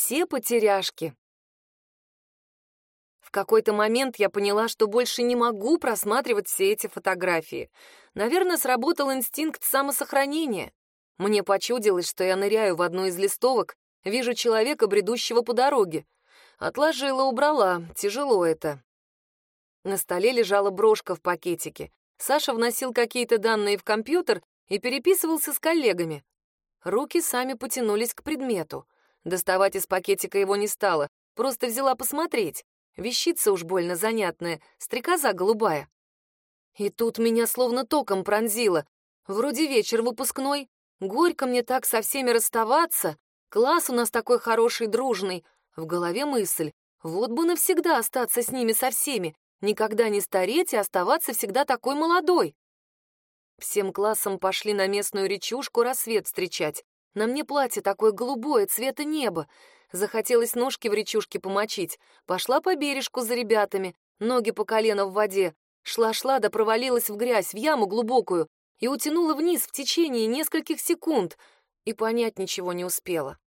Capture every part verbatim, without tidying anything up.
Все потеряшки. В какой-то момент я поняла, что больше не могу просматривать все эти фотографии. Наверное, сработал инстинкт самосохранения. Мне почудилось, что я ныряю в одну из листовок, вижу человека, бредущего по дороге. Отложила, убрала. Тяжело это. На столе лежала брошка в пакетике. Саша вносил какие-то данные в компьютер и переписывался с коллегами. Руки сами потянулись к предмету. Доставать из пакетика его не стала, просто взяла посмотреть. Вещица уж больно занятная, стрекоза голубая. И тут меня словно током пронзило. Вроде вечер выпускной, горько мне так со всеми расставаться, класс у нас такой хороший, дружный. В голове мысль, вот бы навсегда остаться с ними со всеми, никогда не стареть и оставаться всегда такой молодой. Всем классом пошли на местную речушку рассвет встречать. На мне платье такое голубое, цвета неба. Захотелось ножки в речушке помочить. Пошла по бережку за ребятами, ноги по колено в воде. Шла-шла да провалилась в грязь, в яму глубокую, и утянула вниз в течение нескольких секунд, и понять ничего не успела.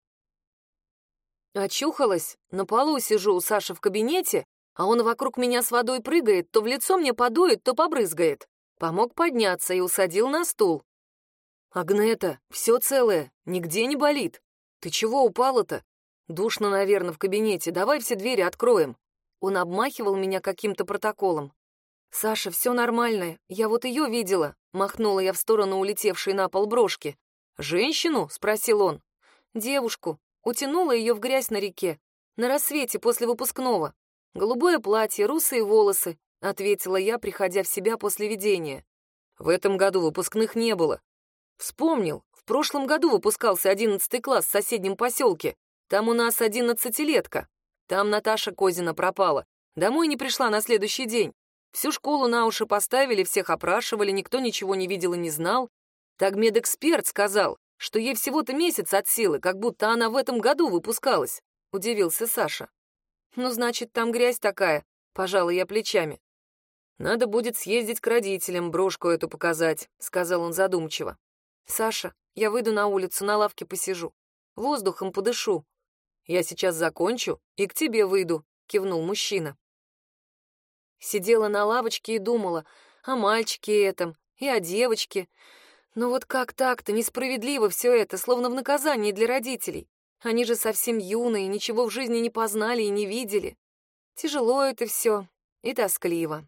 Очухалась, на полу сижу у Саши в кабинете, а он вокруг меня с водой прыгает, то в лицо мне подует, то побрызгает. Помог подняться и усадил на стул. «Агнета, все целое, нигде не болит. Ты чего упала-то? Душно, наверное, в кабинете, давай все двери откроем». Он обмахивал меня каким-то протоколом. «Саша, все нормально, я вот ее видела», — махнула я в сторону улетевшей на пол брошки. «Женщину?» — спросил он. «Девушку. Утянула ее в грязь на реке. На рассвете после выпускного. Голубое платье, русые волосы», — ответила я, приходя в себя после видения. «В этом году выпускных не было. Вспомнил, в прошлом году выпускался одиннадцатый класс в соседнем поселке. Там у нас одиннадцатилетка. Там Наташа Козина пропала. Домой не пришла на следующий день. Всю школу на уши поставили, всех опрашивали, никто ничего не видел и не знал. Тагмедэксперт сказал, что ей всего-то месяц от силы, как будто она в этом году выпускалась», — удивился Саша. «Ну, значит, там грязь такая», — пожала я плечами. «Надо будет съездить к родителям, брошку эту показать», — сказал он задумчиво. «Саша, я выйду на улицу, на лавке посижу. Воздухом подышу». «Я сейчас закончу и к тебе выйду», — кивнул мужчина. Сидела на лавочке и думала о мальчике этом и о девочке. Но вот как так-то несправедливо все это, словно в наказании для родителей. Они же совсем юные, ничего в жизни не познали и не видели. Тяжело это все и тоскливо.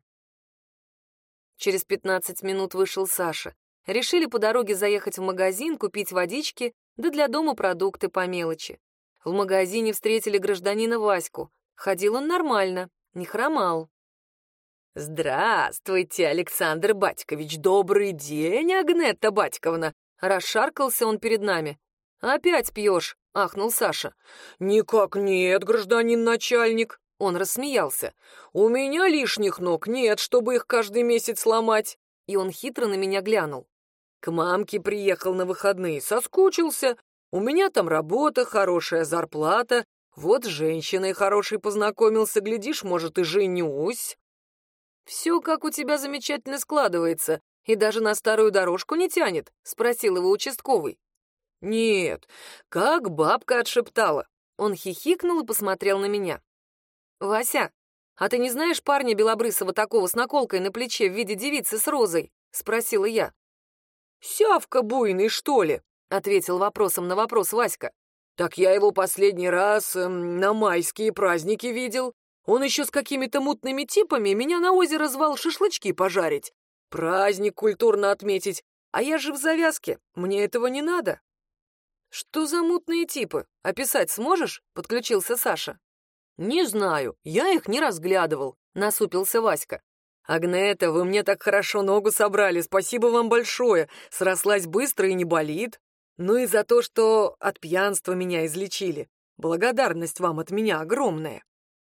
Через пятнадцать минут вышел Саша. Решили по дороге заехать в магазин, купить водички, да для дома продукты по мелочи. В магазине встретили гражданина Ваську. Ходил он нормально, не хромал. «Здравствуйте, Александр Батькович, добрый день, Агнета Батьковна!» Расшаркался он перед нами. «Опять пьешь?» — ахнул Саша. «Никак нет, гражданин начальник!» Он рассмеялся. «У меня лишних ног нет, чтобы их каждый месяц ломать!» И он хитро на меня глянул. «К мамке приехал на выходные, соскучился. У меня там работа, хорошая зарплата. Вот с женщиной хорошей познакомился, глядишь, может, и женюсь». «Все как у тебя замечательно складывается, и даже на старую дорожку не тянет?» — спросил его участковый. «Нет, как бабка отшептала». Он хихикнул и посмотрел на меня. «Вася, а ты не знаешь парня белобрысого такого с наколкой на плече в виде девицы с розой?» — спросила я. «Сявка буйный, что ли?» — ответил вопросом на вопрос Васька. «Так я его последний раз эм, на майские праздники видел. Он еще с какими-то мутными типами меня на озеро звал шашлычки пожарить. Праздник культурно отметить. А я же в завязке. Мне этого не надо». «Что за мутные типы? Описать сможешь?» — подключился Саша. «Не знаю. Я их не разглядывал», — насупился Васька. «Агнета, вы мне так хорошо ногу собрали. Спасибо вам большое. Срослась быстро и не болит. Ну и за то, что от пьянства меня излечили. Благодарность вам от меня огромная».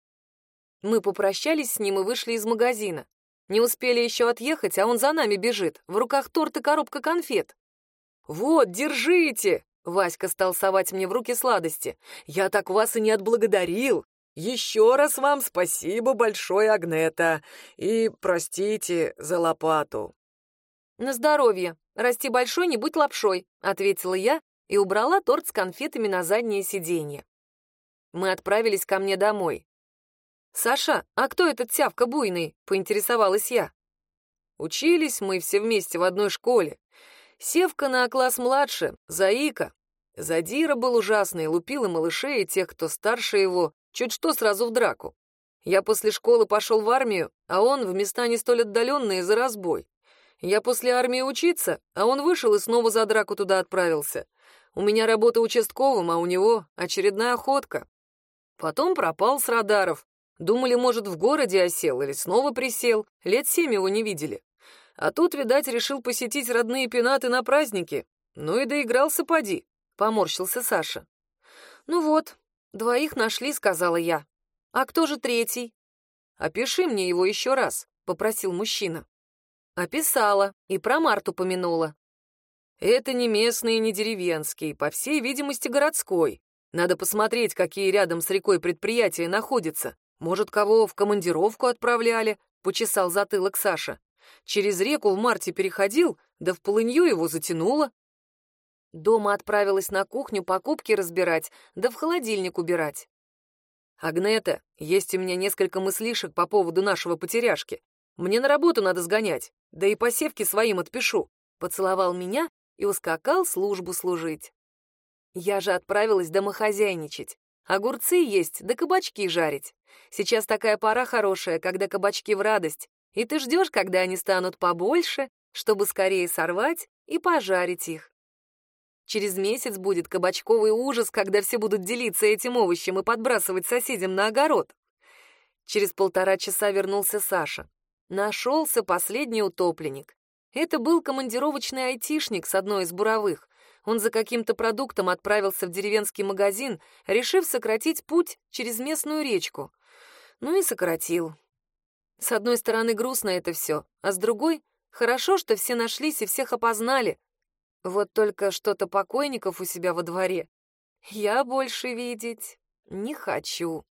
Мы попрощались с ним и вышли из магазина. Не успели еще отъехать, а он за нами бежит. В руках торт и коробка конфет. «Вот, держите!» — Васька стал совать мне в руки сладости. «Я так вас и не отблагодарил. Еще раз вам спасибо большое, Агнета. И простите за лопату». «На здоровье. Расти большой, не будь лапшой», — ответила я и убрала торт с конфетами на заднее сиденье. Мы отправились ко мне домой. «Саша, а кто этот Сявка буйный?» — поинтересовалась я. Учились мы все вместе в одной школе. Севка на класс младше, заика. Задира был ужасный, лупил и малышей, и тех, кто старше его, чуть что сразу в драку. Я после школы пошел в армию, а он в места не столь отдаленные за разбой. Я после армии учиться, а он вышел и снова за драку туда отправился. У меня работа участковым, а у него очередная охотка. Потом пропал с радаров. Думали, может, в городе осел или снова присел. Лет семь его не видели. А тут, видать, решил посетить родные пенаты на праздники. Ну и доигрался поди, — поморщился Саша. Ну вот, двоих нашли, — сказала я. А кто же третий? Опиши мне его еще раз, — попросил мужчина. Описала и про Марту помянула. Это не местный и не деревенский, по всей видимости, городской. Надо посмотреть, какие рядом с рекой предприятия находятся. Может, кого в командировку отправляли, — почесал затылок Саша. Через реку в марте переходил, да в полынью его затянуло. Дома отправилась на кухню покупки разбирать, да в холодильник убирать. «Агнета, есть у меня несколько мыслишек по поводу нашего потеряшки. Мне на работу надо сгонять, да и по севке своим отпишу», — поцеловал меня и ускакал службу служить. Я же отправилась домохозяйничать. Огурцы есть, да кабачки жарить. Сейчас такая пора хорошая, когда кабачки в радость, и ты ждешь, когда они станут побольше, чтобы скорее сорвать и пожарить их. Через месяц будет кабачковый ужас, когда все будут делиться этим овощем и подбрасывать соседям на огород. Через полтора часа вернулся Саша. Нашелся последний утопленник. Это был командировочный айтишник с одной из буровых. Он за каким-то продуктом отправился в деревенский магазин, решив сократить путь через местную речку. Ну и сократил. С одной стороны, грустно это все, а с другой — хорошо, что все нашлись и всех опознали. Вот только что-то покойников у себя во дворе я больше видеть не хочу.